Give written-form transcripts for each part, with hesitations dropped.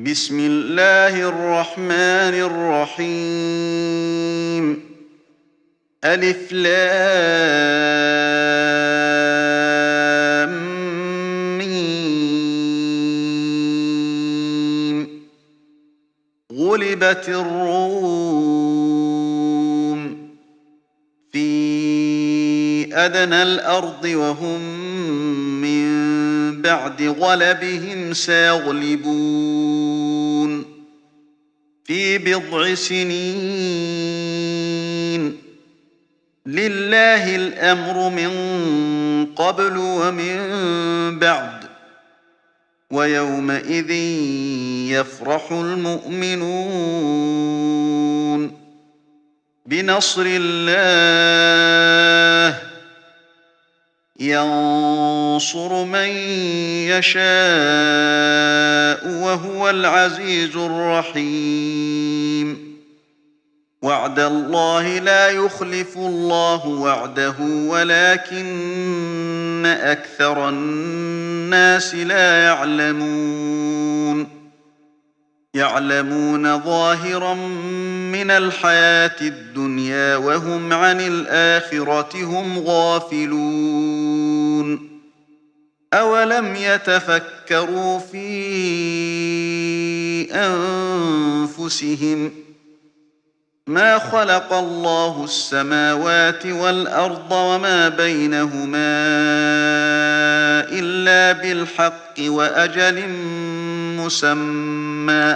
بسم الله الرحمن الرحيم. ألف لام ميم. غلبت الروم في أدنى الأرض وهم من بعد غلبهم سيغلبون في بضع سنين. لله الأمر من قبل ومن بعد ويومئذ يفرح المؤمنون بنصر الله ينصر من يشاء وهو العزيز الرحيم. وعد الله لا يخلف الله وعده ولكن أكثر الناس لا يعلمون ظاهرا من الحياة الدنيا وهم عن الآخرة هم غافلون. أولم يتفكروا في أنفسهم ما خلق الله السماوات والأرض وما بينهما إلا بالحق وأجل مسمى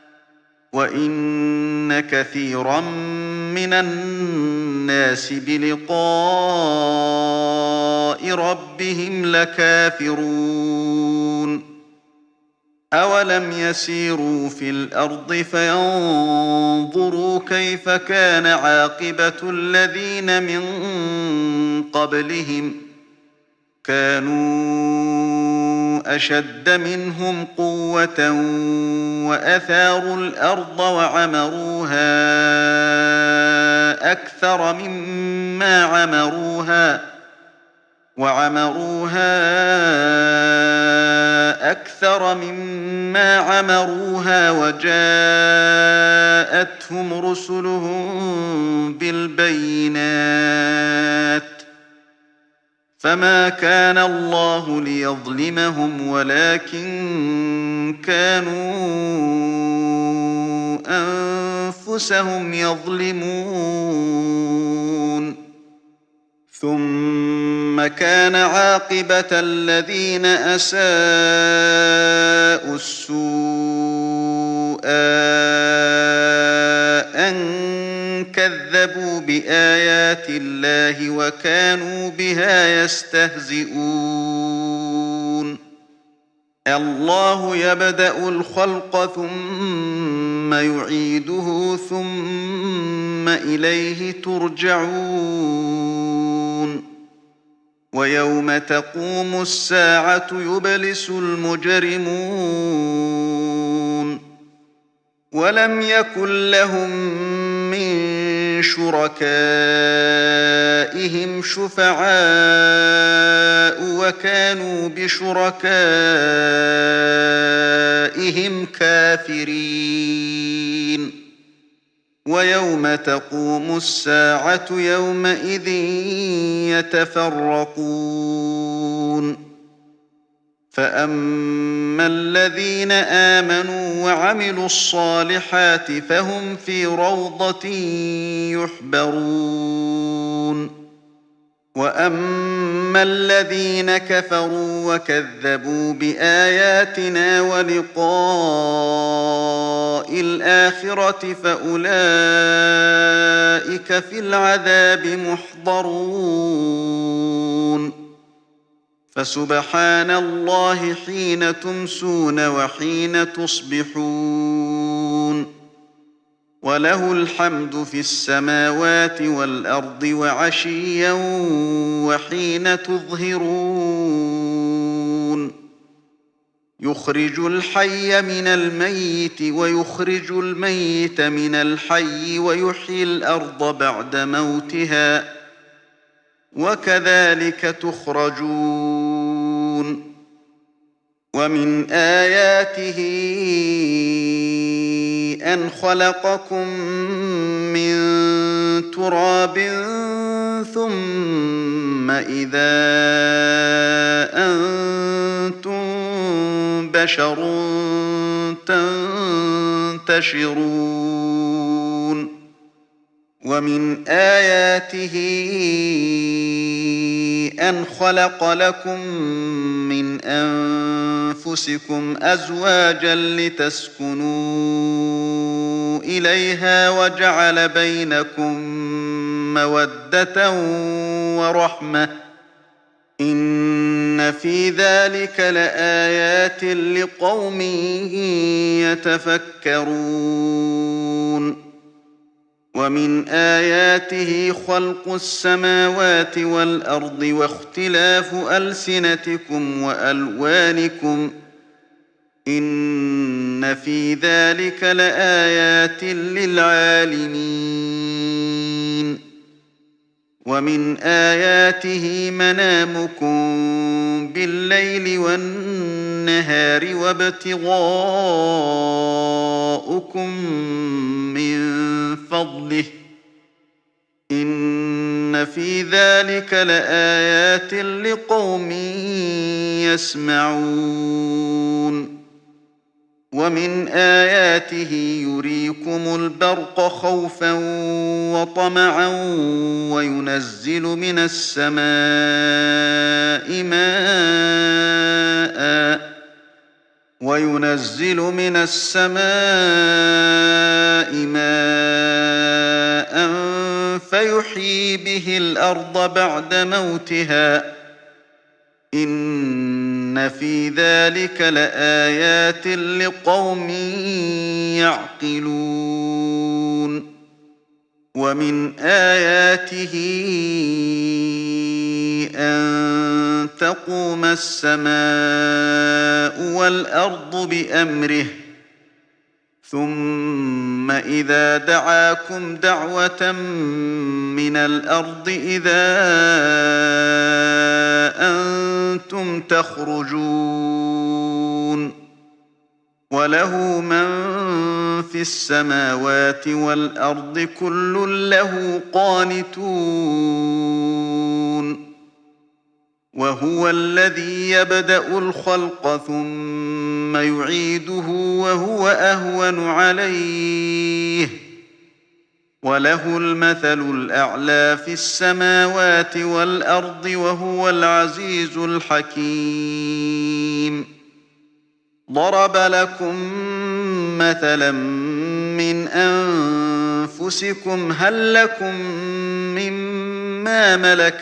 وإن كثيرا من الناس بلقاء ربهم لكافرون. أولم يسيروا في الأرض فينظروا كيف كان عاقبة الذين من قبلهم كانوا أشد منهم قوة وأثاروا الأرض وعمروها أكثر مما عمروها وجاءتهم رسلهم بالبينات فما كان الله ليظلمهم ولكن كانوا أنفسهم يظلمون. ثم كان عاقبة الذين أساءوا السوء أن كذبوا بآيات الله وكانوا بها يستهزئون. الله يبدأ الخلق ثم يعيده ثم إليه ترجعون. ويوم تقوم الساعة يبلس المجرمون ولم يكن لهم من شركائهم شفعاء وكانوا بشركائهم كافرين. ويوم تقوم الساعة يومئذ يتفرقون. فأما الذين آمنوا وعملوا الصالحات فهم في روضة يحبرون. وأما الذين كفروا وكذبوا بآياتنا ولقاء الآخرة فأولئك في العذاب محضرون. فسبحان الله حين تمسون وحين تصبحون وله الحمد في السماوات والأرض وعشيا وحين تظهرون. يخرج الحي من الميت ويخرج الميت من الحي ويحيي الأرض بعد موتها وكذلك تخرجون. ومن آياته أن خلقكم من تراب ثم إذا أنتم بشر تنتشرون ومن آياته أن خلق لكم من أنفسكم أزواجا لتسكنوا إليها وجعل بينكم مودة ورحمة إن في ذلك لآيات لقوم يتفكرون ومن آياته خلق السماوات والأرض واختلاف ألسنتكم وألوانكم إن في ذلك لآيات للعالمين ومن آياته منامكم بالليل والنهار وابتغاؤكم من فضله إن في ذلك لآيات لقوم يسمعون ومن آياته يريكم البرق خوفا وطمعا وينزل من السماء ماء فيحيي به الأرض بعد موتها إن في ذلك لآيات لقوم يعقلون ومن آياته أن تقوم السماء والأرض بأمره ثم إذا دعاكم دعوة من الأرض إذا أنتم تخرجون وله من في السماوات والأرض كل له قانتون وهو الذي يبدأ الخلق ثم يعيده وهو أهون عليه وله المثل الأعلى في السماوات والأرض وهو العزيز الحكيم ضرب لكم مثلا من أنفسكم هل لكم مما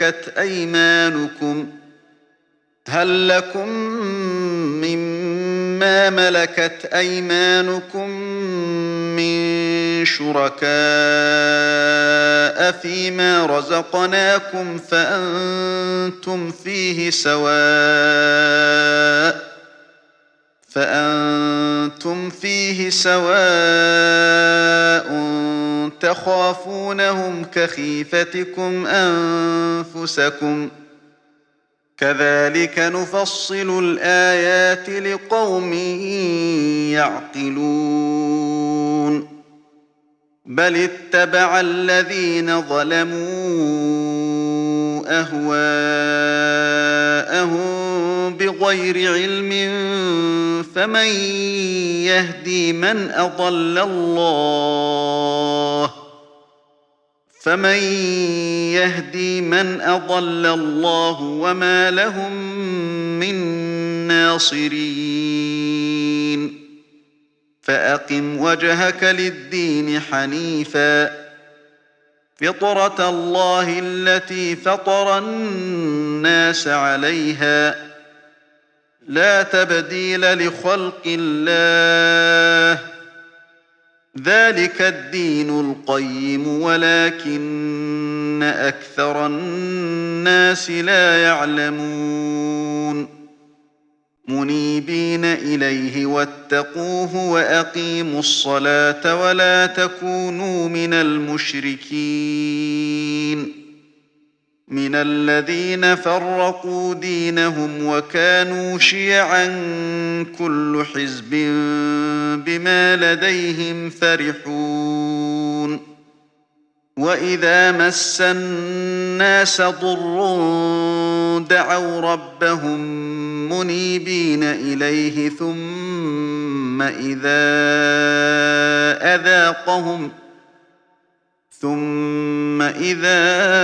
ملكت أيمانكم من شركاء فيما رزقناكم فأنتم فيه سواء تخافونهم كخيفتكم أنفسكم كذلك نفصل الآيات لقوم يعقلون بل اتبع الذين ظلموا أهواءهم بغير علم فمن يهدي من أضل الله وما لهم من ناصرين فأقم وجهك للدين حنيفا فطرة الله التي فطر الناس عليها لا تبديل لخلق الله ذلك الدين القيم ولكن أكثر الناس لا يعلمون منيبين إليه واتقوه وأقيموا الصلاة ولا تكونوا من المشركين من الذين فرقوا دينهم وكانوا شيعا كل حزب بما لديهم فرحون وإذا مس الناس ضر دعوا ربهم منيبين إليه ثم إذا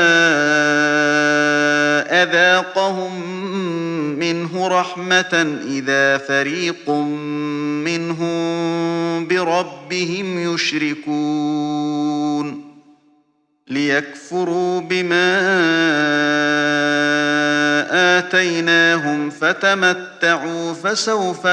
أذاقهم منه رحمة إذا فريق منهم بربهم يشركون ليكفروا بما آتيناهم فتمتعوا فسوف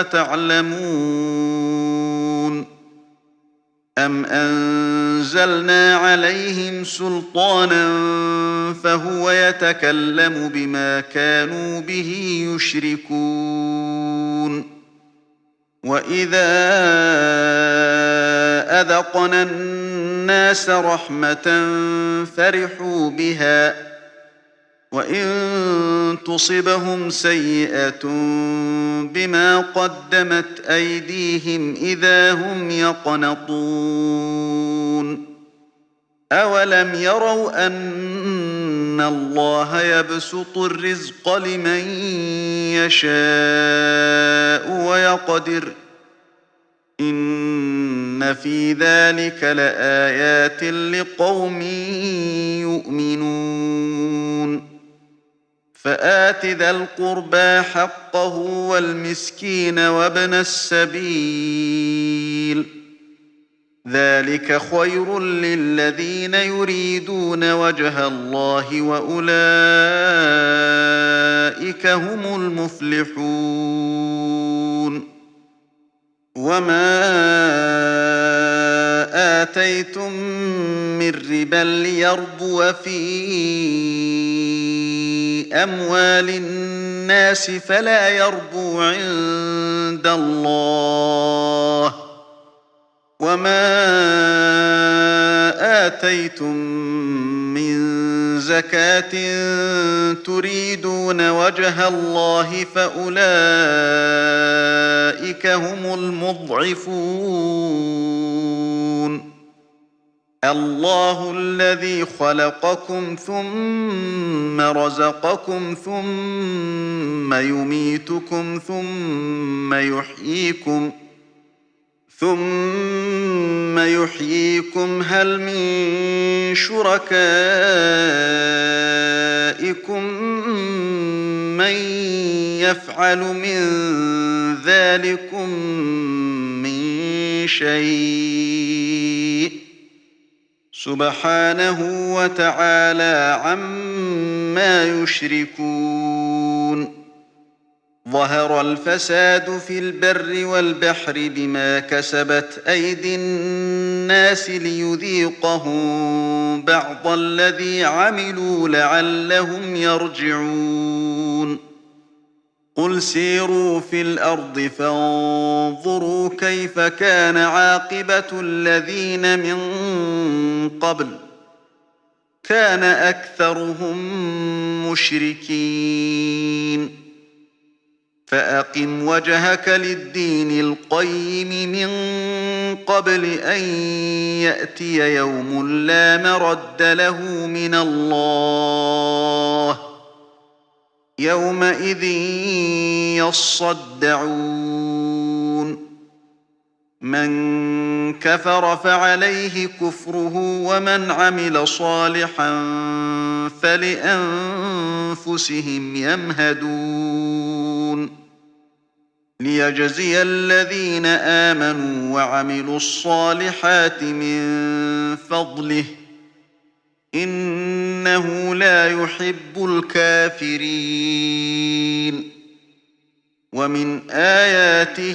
تعلمون أم أنزلنا عليهم سلطانا فهو يتكلم بما كانوا به يشركون وإذا أذقنا الناس رحمة فرحوا بها وإن تصبهم سيئة بما قدمت أيديهم إذا هم يقنطون أولم يروا أن الله يبسط الرزق لمن يشاء ويقدر إن في ذلك لآيات لقوم يؤمنون فآت ذا القربى حقه والمسكين وابن السبيل ذلك خير للذين يريدون وجه الله وأولئك هم المفلحون وما آتيتم من ربا ليربو في أموال الناس فلا يربو عند الله وما آتيتم من زكاة تريدون وجه الله فأولئك هم المضعفون الله الذي خلقكم ثم رزقكم ثم يميتكم ثم يحييكم هل من شركائكم من يفعل من ذلكم من شيء سبحانه وتعالى عما يشركون ظهر الفساد في البر والبحر بما كسبت أيدي الناس ليذيقهم بعض الذي عملوا لعلهم يرجعون قل سيروا في الأرض فانظروا كيف كان عاقبة الذين من قبل كان أكثرهم مشركين فأقم وجهك للدين القيم من قبل أن يأتي يوم لا مرد له من الله يومئذ يصدعون من كفر فعليه كفره ومن عمل صالحا فلأنفسهم يمهدون ليجزي الذين آمنوا وعملوا الصالحات من فضله إنه لا يحب الكافرين ومن آياته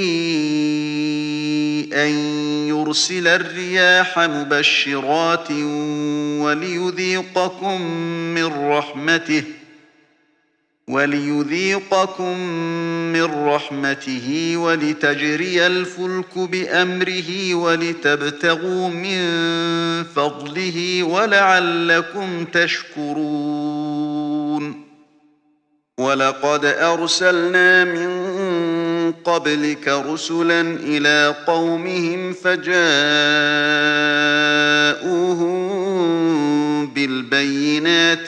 أن يرسل الرياح مبشرات وليذيقكم من رحمته ولتجري الفلك بأمره ولتبتغوا من فضله ولعلكم تشكرون ولقد أرسلنا من قبلك رسلا إلى قومهم فجاءوهم بالبينات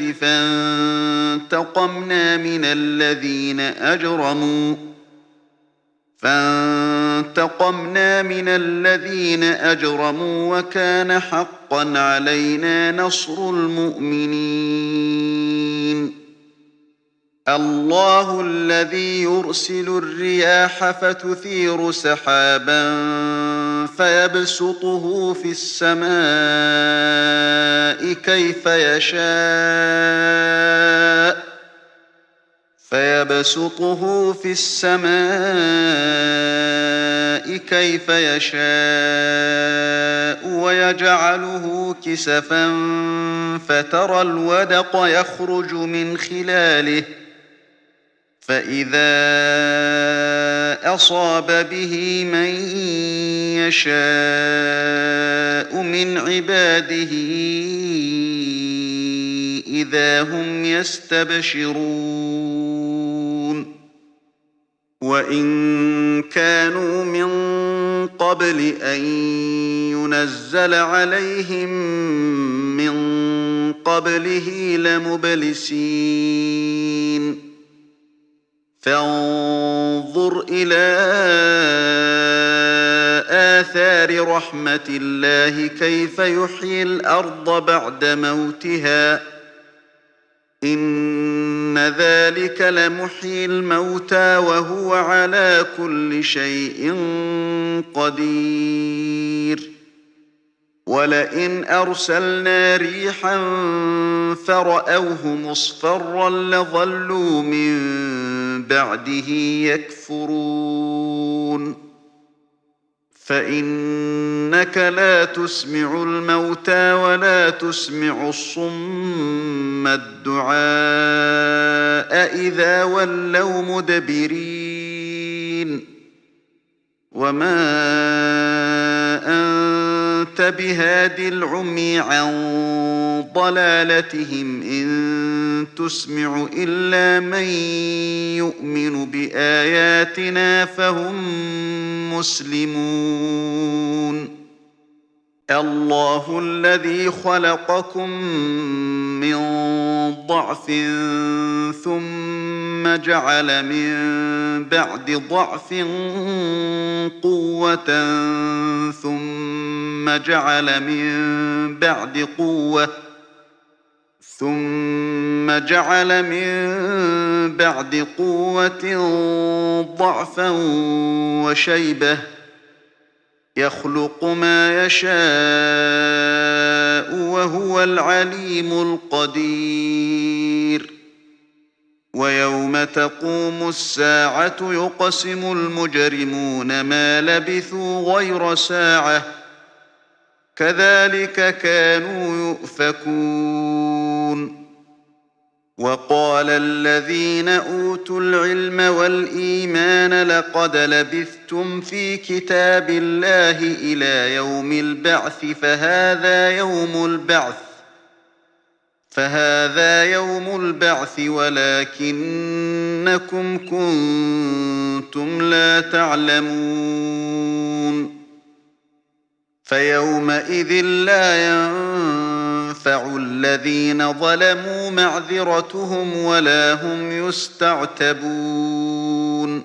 فانتقمنا من الذين أجرموا وكان حقا علينا نصر المؤمنين. الله الذي يرسل الرياح فتثير سحابا فيبسطه في السماء كيف يشاء ويجعله كسفا فترى الودق يخرج من خلاله فإذا أصاب به من يشاء من عباده إذا هم يستبشرون. وإن كانوا من قبل أن ينزل عليهم من قبله لمبلسين. فانظر إلى آثار رحمة الله كيف يحيي الأرض بعد موتها إن ذلك لمحيي الموتى وهو على كل شيء قدير. ولئن أرسلنا ريحا فرأوه مصفرا لظلوا من بعده يكفرون. فإنك لا تسمع الموتى ولا تسمع الصم الدعاء إذا ولوا مدبرين. وما أنت بهاد العمي عن ضلالتهم إن تسمع إلا من يؤمن بآياتنا فهم مسلمون. الله الذي خلقكم من ضعف ثم جعل من بعد ضعف قوة ثم جعل من بعد قوة ضعفا وشيبة يخلق ما يشاء وهو العليم القدير. ويوم تقوم الساعة يقسم المجرمون ما لبثوا غير ساعة كذلك كانوا يؤفكون. وقال الذين أوتوا العلم والإيمان لقد لبثتم في كتاب الله إلى يوم البعث فهذا يوم البعث ولكنكم كنتم لا تعلمون. فيومئذ لا ينفع الذين ظلموا معذرتهم ولا هم يستعتبون.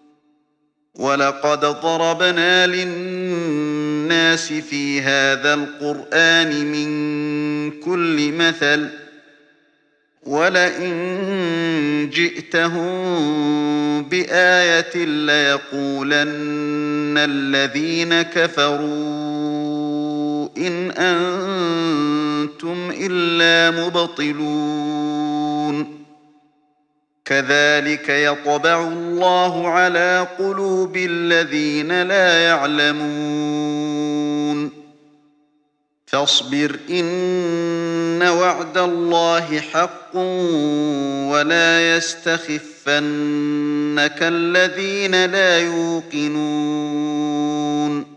ولقد ضربنا للناس في هذا القرآن من كل مثل ولئن جئتهم بآية ليقولن الذين كفروا إن أنتم إلا مبطلون. كذلك يطبع الله على قلوب الذين لا يعلمون. فاصبر إن وعد الله حق ولا يستخفنك الذين لا يوقنون.